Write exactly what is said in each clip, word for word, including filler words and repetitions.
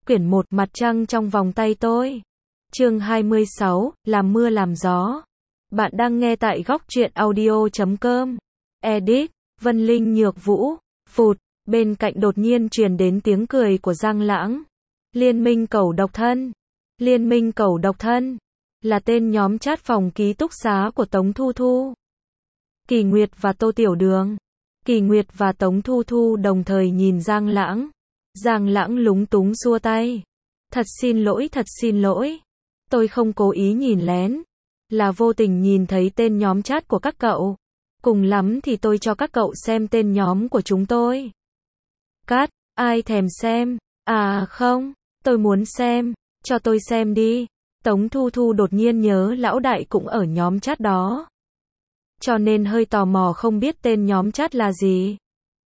Quyển một, Mặt trăng trong vòng tay tôi. Chương hai mươi sáu, Làm mưa làm gió. Bạn đang nghe tại góc truyện audio chấm com. Edit, Vân Linh Nhược Vũ. Phụt, bên cạnh đột nhiên truyền đến tiếng cười của Giang Lãng. Liên minh cẩu độc thân. Liên minh cẩu độc thân là tên nhóm chat phòng ký túc xá của Tống Thu Thu, Kỳ Nguyệt và Tô Tiểu Đường. Kỳ Nguyệt và Tống Thu Thu đồng thời nhìn Giang Lãng. Giang Lãng lúng túng xua tay. Thật xin lỗi, thật xin lỗi. Tôi không cố ý nhìn lén. Là vô tình nhìn thấy tên nhóm chat của các cậu. Cùng lắm thì tôi cho các cậu xem tên nhóm của chúng tôi. Cát, ai thèm xem? À không, tôi muốn xem. Cho tôi xem đi. Tống Thu Thu đột nhiên nhớ lão đại cũng ở nhóm chat đó. Cho nên hơi tò mò không biết tên nhóm chat là gì.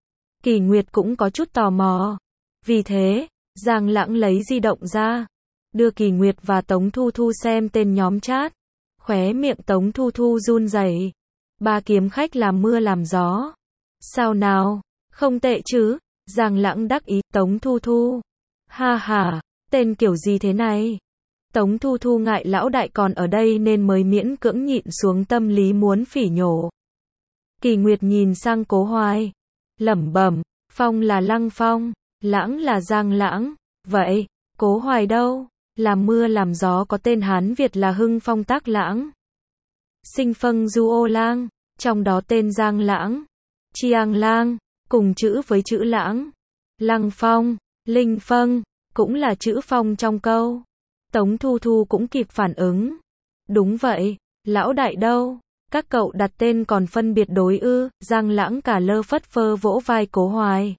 Kỳ Nguyệt cũng có chút tò mò. Vì thế, Giang Lãng lấy di động ra, đưa Kỳ Nguyệt và Tống Thu Thu xem tên nhóm chat. Khóe miệng Tống Thu Thu run rẩy. Ba kiếm khách làm mưa làm gió. Sao nào? Không tệ chứ? Giang Lãng đắc ý. Tống Thu Thu. Ha ha, tên kiểu gì thế này? Tống Thu Thu ngại lão đại còn ở đây nên mới miễn cưỡng nhịn xuống tâm lý muốn phỉ nhổ. Kỳ Nguyệt nhìn sang Cố Hoài, lẩm bẩm, Phong là Lăng Phong, Lãng là Giang Lãng, vậy, Cố Hoài đâu? Làm mưa làm gió có tên Hán Việt là Hưng Phong Tác Lãng. Sinh Phân Du Ô Lang, trong đó tên Giang Lãng, Chiang Lang, cùng chữ với chữ Lãng. Lăng Phong, Linh Phân, cũng là chữ Phong trong câu. Tống Thu Thu cũng kịp phản ứng. Đúng vậy, lão đại đâu? Các cậu đặt tên còn phân biệt đối ư? Giang Lãng cả lơ phất phơ vỗ vai Cố Hoài.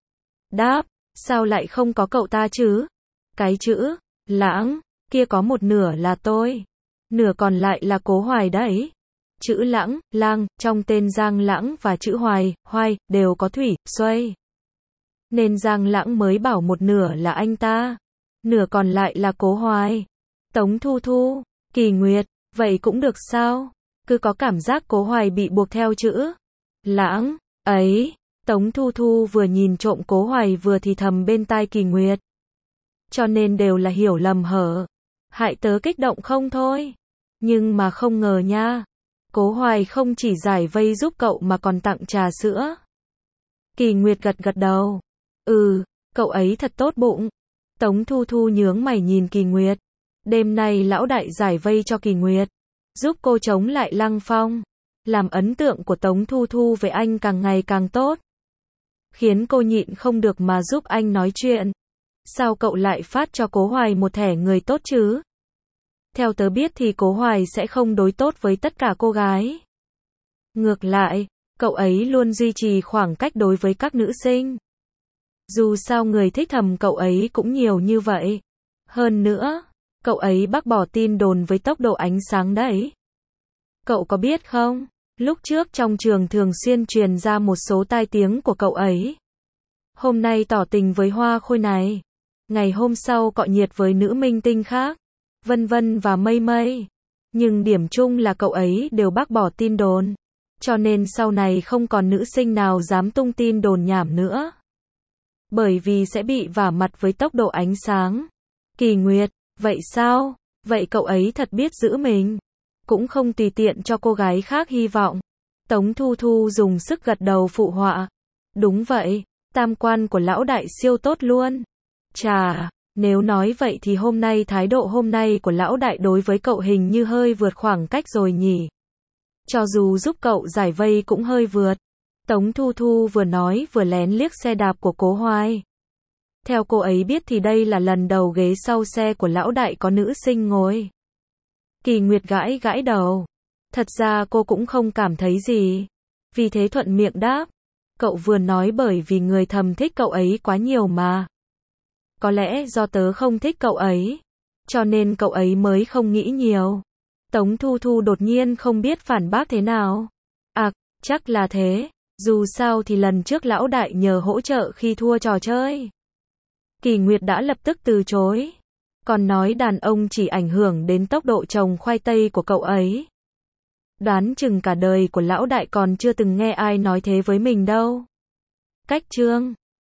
Đáp, sao lại không có cậu ta chứ? Cái chữ Lãng kia có một nửa là tôi, nửa còn lại là Cố Hoài đấy. Chữ Lãng, Lang, trong tên Giang Lãng và chữ Hoài, Hoài, đều có thủy, xoay. Nên Giang Lãng mới bảo một nửa là anh ta, nửa còn lại là Cố Hoài. Tống Thu Thu, Kỳ Nguyệt, vậy cũng được sao? Cứ có cảm giác Cố Hoài bị buộc theo chữ Lãng ấy. Tống Thu Thu vừa nhìn trộm Cố Hoài vừa thì thầm bên tai Kỳ Nguyệt. Cho nên đều là hiểu lầm hở. Hại tớ kích động không thôi. Nhưng mà không ngờ nha. Cố Hoài không chỉ giải vây giúp cậu mà còn tặng trà sữa. Kỳ Nguyệt gật gật đầu. Ừ, cậu ấy thật tốt bụng. Tống Thu Thu nhướng mày nhìn Kỳ Nguyệt. Đêm nay lão đại giải vây cho Kỳ Nguyệt, giúp cô chống lại Lăng Phong. Làm ấn tượng của Tống Thu Thu về anh càng ngày càng tốt. Khiến cô nhịn không được mà giúp anh nói chuyện. Sao cậu lại phát cho Cố Hoài một thẻ người tốt chứ? Theo tớ biết thì Cố Hoài sẽ không đối tốt với tất cả cô gái. Ngược lại, cậu ấy luôn duy trì khoảng cách đối với các nữ sinh. Dù sao người thích thầm cậu ấy cũng nhiều như vậy. Hơn nữa, cậu ấy bác bỏ tin đồn với tốc độ ánh sáng đấy. Cậu có biết không? Lúc trước trong trường thường xuyên truyền ra một số tai tiếng của cậu ấy. Hôm nay tỏ tình với Hoa Khôi này. Ngày hôm sau cọ nhiệt với nữ minh tinh khác. Vân Vân và Mây Mây. Nhưng điểm chung là cậu ấy đều bác bỏ tin đồn. Cho nên sau này không còn nữ sinh nào dám tung tin đồn nhảm nữa. Bởi vì sẽ bị vả mặt với tốc độ ánh sáng. Kỳ Nguyệt, vậy sao? Vậy cậu ấy thật biết giữ mình. Cũng không tùy tiện cho cô gái khác hy vọng. Tống Thu Thu dùng sức gật đầu phụ họa. Đúng vậy, tam quan của lão đại siêu tốt luôn. Chà, nếu nói vậy thì hôm nay thái độ hôm nay của lão đại đối với cậu hình như hơi vượt khoảng cách rồi nhỉ. Cho dù giúp cậu giải vây cũng hơi vượt. Tống Thu Thu vừa nói vừa lén liếc xe đạp của Cố Hoài. Theo cô ấy biết thì đây là lần đầu ghế sau xe của lão đại có nữ sinh ngồi. Kỳ Nguyệt gãi gãi đầu. Thật ra cô cũng không cảm thấy gì. Vì thế thuận miệng đáp. Cậu vừa nói bởi vì người thầm thích cậu ấy quá nhiều mà. Có lẽ do tớ không thích cậu ấy. Cho nên cậu ấy mới không nghĩ nhiều. Tống Thu Thu đột nhiên không biết phản bác thế nào. À, chắc là thế. Dù sao thì lần trước lão đại nhờ hỗ trợ khi thua trò chơi. Kỳ Nguyệt đã lập tức từ chối. Còn nói đàn ông chỉ ảnh hưởng đến tốc độ trồng khoai tây của cậu ấy. Đoán chừng cả đời của lão đại còn chưa từng nghe ai nói thế với mình đâu. Cách chương